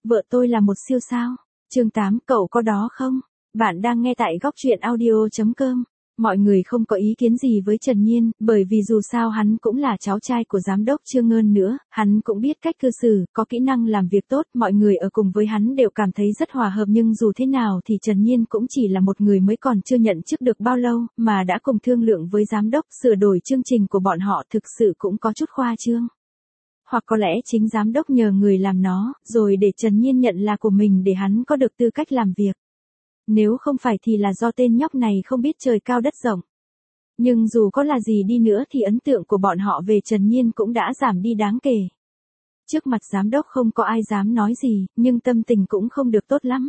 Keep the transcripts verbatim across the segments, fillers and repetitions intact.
Vợ tôi là một siêu sao. Chương tám, cậu có đó không? Bạn đang nghe tại góc truyện audio chấm com. Mọi người không có ý kiến gì với Trần Nhiên, bởi vì dù sao hắn cũng là cháu trai của giám đốc Trương Ngân nữa, hắn cũng biết cách cư xử, có kỹ năng làm việc tốt, mọi người ở cùng với hắn đều cảm thấy rất hòa hợp, nhưng dù thế nào thì Trần Nhiên cũng chỉ là một người mới còn chưa nhận chức được bao lâu, mà đã cùng thương lượng với giám đốc sửa đổi chương trình của bọn họ, thực sự cũng có chút khoa trương. Hoặc có lẽ chính giám đốc nhờ người làm nó, rồi để Trần Nhiên nhận là của mình để hắn có được tư cách làm việc. Nếu không phải thì là do tên nhóc này không biết trời cao đất rộng. Nhưng dù có là gì đi nữa thì ấn tượng của bọn họ về Trần Nhiên cũng đã giảm đi đáng kể. Trước mặt giám đốc không có ai dám nói gì, nhưng tâm tình cũng không được tốt lắm.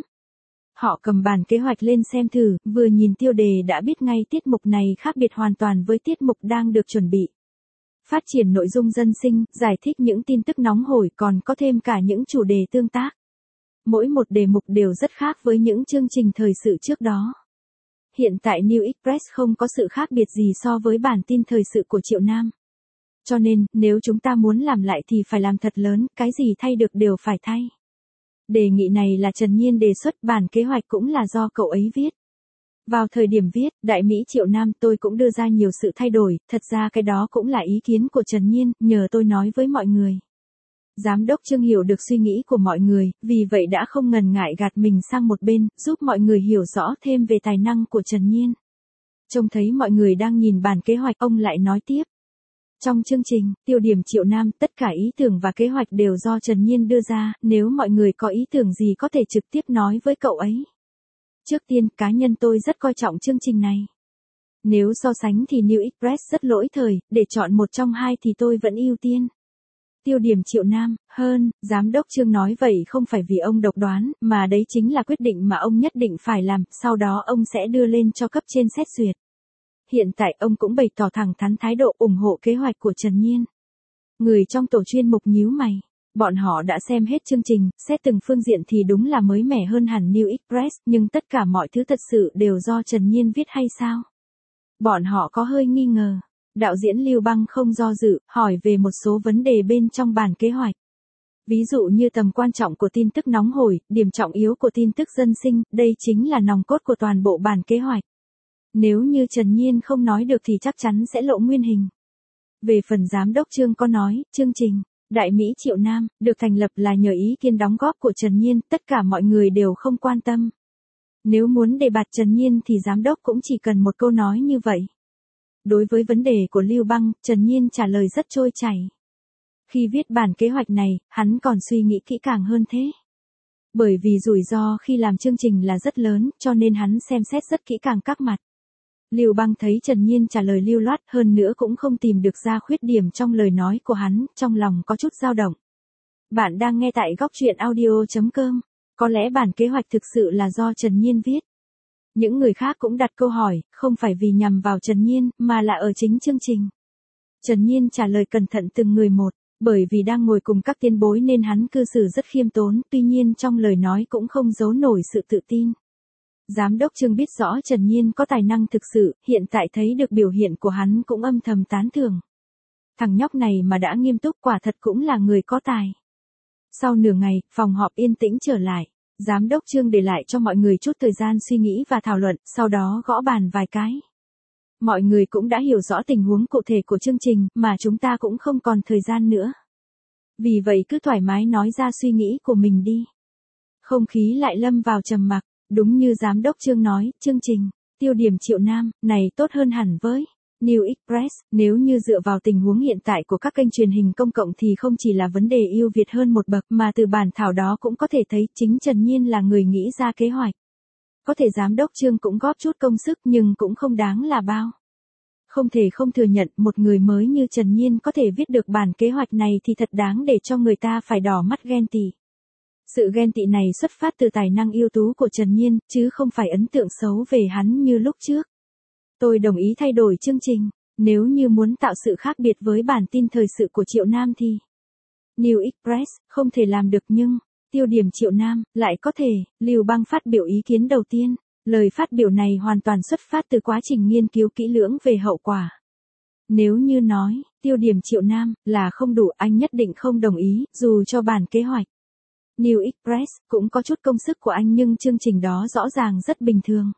Họ cầm bản kế hoạch lên xem thử, vừa nhìn tiêu đề đã biết ngay tiết mục này khác biệt hoàn toàn với tiết mục đang được chuẩn bị. Phát triển nội dung dân sinh, giải thích những tin tức nóng hổi, còn có thêm cả những chủ đề tương tác. Mỗi một đề mục đều rất khác với những chương trình thời sự trước đó. Hiện tại New Express không có sự khác biệt gì so với bản tin thời sự của Triệu Nam. Cho nên, nếu chúng ta muốn làm lại thì phải làm thật lớn, cái gì thay được đều phải thay. Đề nghị này là Trần Nhiên đề xuất, bản kế hoạch cũng là do cậu ấy viết. Vào thời điểm viết, Đại Mỹ Triệu Nam tôi cũng đưa ra nhiều sự thay đổi, thật ra cái đó cũng là ý kiến của Trần Nhiên, nhờ tôi nói với mọi người. Giám đốc Trương hiểu được suy nghĩ của mọi người, vì vậy đã không ngần ngại gạt mình sang một bên, giúp mọi người hiểu rõ thêm về tài năng của Trần Nhiên. Trông thấy mọi người đang nhìn bản kế hoạch, ông lại nói tiếp. Trong chương trình, tiêu điểm Triệu Nam, tất cả ý tưởng và kế hoạch đều do Trần Nhiên đưa ra, nếu mọi người có ý tưởng gì có thể trực tiếp nói với cậu ấy. Trước tiên, cá nhân tôi rất coi trọng chương trình này. Nếu so sánh thì New Express rất lỗi thời, để chọn một trong hai thì tôi vẫn ưu tiên. Tiêu điểm Triệu Nam, hơn, giám đốc Trương nói vậy không phải vì ông độc đoán, mà đấy chính là quyết định mà ông nhất định phải làm, sau đó ông sẽ đưa lên cho cấp trên xét duyệt. Hiện tại ông cũng bày tỏ thẳng thắn thái độ ủng hộ kế hoạch của Trần Nhiên. Người trong tổ chuyên mục nhíu mày. Bọn họ đã xem hết chương trình, xét từng phương diện thì đúng là mới mẻ hơn hẳn New Express, nhưng tất cả mọi thứ thật sự đều do Trần Nhiên viết hay sao? Bọn họ có hơi nghi ngờ. Đạo diễn Lưu Băng không do dự, hỏi về một số vấn đề bên trong bản kế hoạch. Ví dụ như tầm quan trọng của tin tức nóng hổi, điểm trọng yếu của tin tức dân sinh, đây chính là nòng cốt của toàn bộ bản kế hoạch. Nếu như Trần Nhiên không nói được thì chắc chắn sẽ lộ nguyên hình. Về phần giám đốc Trương có nói, chương trình Đại Mỹ Triệu Nam được thành lập là nhờ ý kiến đóng góp của Trần Nhiên, tất cả mọi người đều không quan tâm. Nếu muốn đề bạt Trần Nhiên thì giám đốc cũng chỉ cần một câu nói như vậy. Đối với vấn đề của Lưu Băng, Trần Nhiên trả lời rất trôi chảy. Khi viết bản kế hoạch này, hắn còn suy nghĩ kỹ càng hơn thế. Bởi vì rủi ro khi làm chương trình là rất lớn, cho nên hắn xem xét rất kỹ càng các mặt. Lưu Băng thấy Trần Nhiên trả lời lưu loát, hơn nữa cũng không tìm được ra khuyết điểm trong lời nói của hắn, trong lòng có chút dao động. Bạn đang nghe tại góc truyện audio chấm com. Có lẽ bản kế hoạch thực sự là do Trần Nhiên viết. Những người khác cũng đặt câu hỏi, không phải vì nhằm vào Trần Nhiên, mà là ở chính chương trình. Trần Nhiên trả lời cẩn thận từng người một, bởi vì đang ngồi cùng các tiên bối nên hắn cư xử rất khiêm tốn, tuy nhiên trong lời nói cũng không giấu nổi sự tự tin. Giám đốc Trương biết rõ Trần Nhiên có tài năng thực sự, hiện tại thấy được biểu hiện của hắn cũng âm thầm tán thưởng. Thằng nhóc này mà đã nghiêm túc quả thật cũng là người có tài. Sau nửa ngày, phòng họp yên tĩnh trở lại. Giám đốc Trương để lại cho mọi người chút thời gian suy nghĩ và thảo luận, sau đó gõ bàn vài cái. Mọi người cũng đã hiểu rõ tình huống cụ thể của chương trình, mà chúng ta cũng không còn thời gian nữa. Vì vậy cứ thoải mái nói ra suy nghĩ của mình đi. Không khí lại lâm vào trầm mặc, đúng như giám đốc Trương nói, chương trình, tiêu điểm Triệu Nam, này tốt hơn hẳn với New Express, nếu như dựa vào tình huống hiện tại của các kênh truyền hình công cộng thì không chỉ là vấn đề ưu việt hơn một bậc mà từ bản thảo đó cũng có thể thấy chính Trần Nhiên là người nghĩ ra kế hoạch. Có thể giám đốc Trương cũng góp chút công sức nhưng cũng không đáng là bao. Không thể không thừa nhận một người mới như Trần Nhiên có thể viết được bản kế hoạch này thì thật đáng để cho người ta phải đỏ mắt ghen tị. Sự ghen tị này xuất phát từ tài năng ưu tú của Trần Nhiên, chứ không phải ấn tượng xấu về hắn như lúc trước. Tôi đồng ý thay đổi chương trình, nếu như muốn tạo sự khác biệt với bản tin thời sự của Triệu Nam thì New Express không thể làm được nhưng tiêu điểm Triệu Nam lại có thể. Lưu Băng phát biểu ý kiến đầu tiên, lời phát biểu này hoàn toàn xuất phát từ quá trình nghiên cứu kỹ lưỡng về hậu quả. Nếu như nói tiêu điểm Triệu Nam là không đủ, anh nhất định không đồng ý, dù cho bản kế hoạch New Express, cũng có chút công sức của anh nhưng chương trình đó rõ ràng rất bình thường.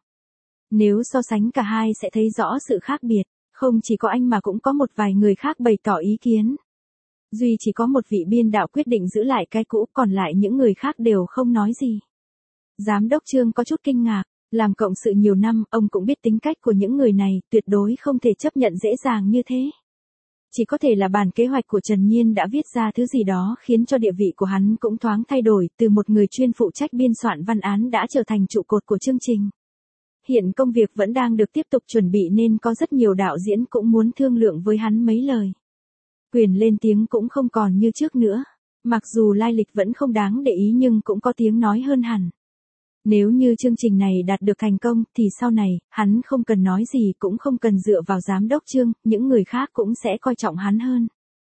Nếu so sánh cả hai sẽ thấy rõ sự khác biệt, không chỉ có anh mà cũng có một vài người khác bày tỏ ý kiến. Duy chỉ có một vị biên đạo quyết định giữ lại cái cũ, còn lại những người khác đều không nói gì. Giám đốc Trương có chút kinh ngạc, làm cộng sự nhiều năm, ông cũng biết tính cách của những người này, tuyệt đối không thể chấp nhận dễ dàng như thế. Chỉ có thể là bản kế hoạch của Trần Nhiên đã viết ra thứ gì đó khiến cho địa vị của hắn cũng thoáng thay đổi, từ một người chuyên phụ trách biên soạn văn án đã trở thành trụ cột của chương trình. Hiện công việc vẫn đang được tiếp tục chuẩn bị nên có rất nhiều đạo diễn cũng muốn thương lượng với hắn mấy lời. Quyền lên tiếng cũng không còn như trước nữa, mặc dù lai lịch vẫn không đáng để ý nhưng cũng có tiếng nói hơn hẳn. Nếu như chương trình này đạt được thành công thì sau này, hắn không cần nói gì cũng không cần dựa vào giám đốc Trương, những người khác cũng sẽ coi trọng hắn hơn.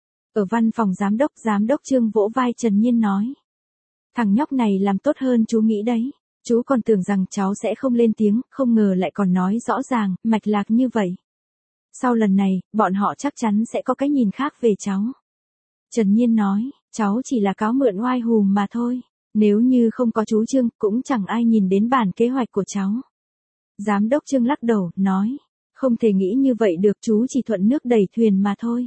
Ở văn phòng giám đốc, giám đốc Trương vỗ vai Trần Nhiên nói. Thằng nhóc này làm tốt hơn chú nghĩ đấy. Chú còn tưởng rằng cháu sẽ không lên tiếng, không ngờ lại còn nói rõ ràng, mạch lạc như vậy. Sau lần này, bọn họ chắc chắn sẽ có cái nhìn khác về cháu. Trần Nhiên nói, cháu chỉ là cáo mượn oai hùm mà thôi. Nếu như không có chú Trương, cũng chẳng ai nhìn đến bản kế hoạch của cháu. Giám đốc Trương lắc đầu, nói, không thể nghĩ như vậy được, chú chỉ thuận nước đẩy thuyền mà thôi.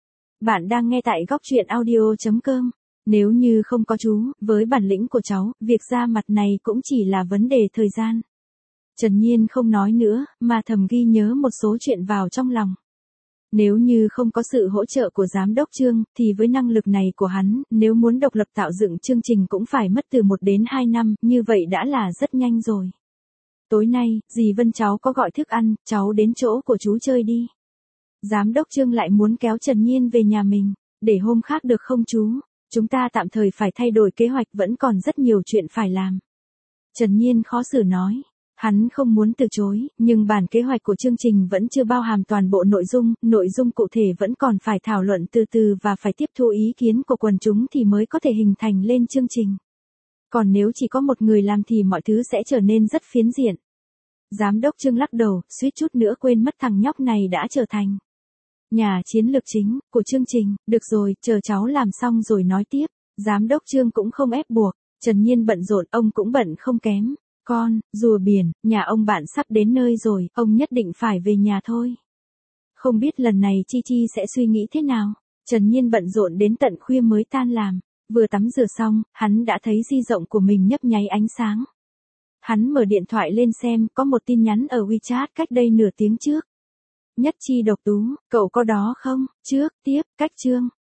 Bạn đang nghe tại góc truyện audio chấm com. Nếu như không có chú, với bản lĩnh của cháu, việc ra mặt này cũng chỉ là vấn đề thời gian. Trần Nhiên không nói nữa, mà thầm ghi nhớ một số chuyện vào trong lòng. Nếu như không có sự hỗ trợ của giám đốc Trương, thì với năng lực này của hắn, nếu muốn độc lập tạo dựng chương trình cũng phải mất từ một đến hai năm, như vậy đã là rất nhanh rồi. Tối nay, dì Vân cháu có gọi thức ăn, cháu đến chỗ của chú chơi đi. Giám đốc Trương lại muốn kéo Trần Nhiên về nhà mình, để hôm khác được không chú? Chúng ta tạm thời phải thay đổi kế hoạch, vẫn còn rất nhiều chuyện phải làm. Trần Nhiên khó xử nói. Hắn không muốn từ chối, nhưng bản kế hoạch của chương trình vẫn chưa bao hàm toàn bộ nội dung, nội dung cụ thể vẫn còn phải thảo luận từ từ và phải tiếp thu ý kiến của quần chúng thì mới có thể hình thành lên chương trình. Còn nếu chỉ có một người làm thì mọi thứ sẽ trở nên rất phiến diện. Giám đốc Trương lắc đầu, suýt chút nữa quên mất thằng nhóc này đã trở thành nhà chiến lược chính của chương trình. Được rồi, chờ cháu làm xong rồi nói tiếp. Giám đốc Trương cũng không ép buộc. Trần Nhiên bận rộn, ông cũng bận không kém. Con, rùa biển, nhà ông bạn sắp đến nơi rồi, ông nhất định phải về nhà thôi. Không biết lần này Chi Chi sẽ suy nghĩ thế nào. Trần Nhiên bận rộn đến tận khuya mới tan làm. Vừa tắm rửa xong, hắn đã thấy di động của mình nhấp nháy ánh sáng. Hắn mở điện thoại lên xem, có một tin nhắn ở WeChat cách đây nửa tiếng trước. Nhất Chi Độc Tú, cậu có đó không? Trước, tiếp, cách Trương.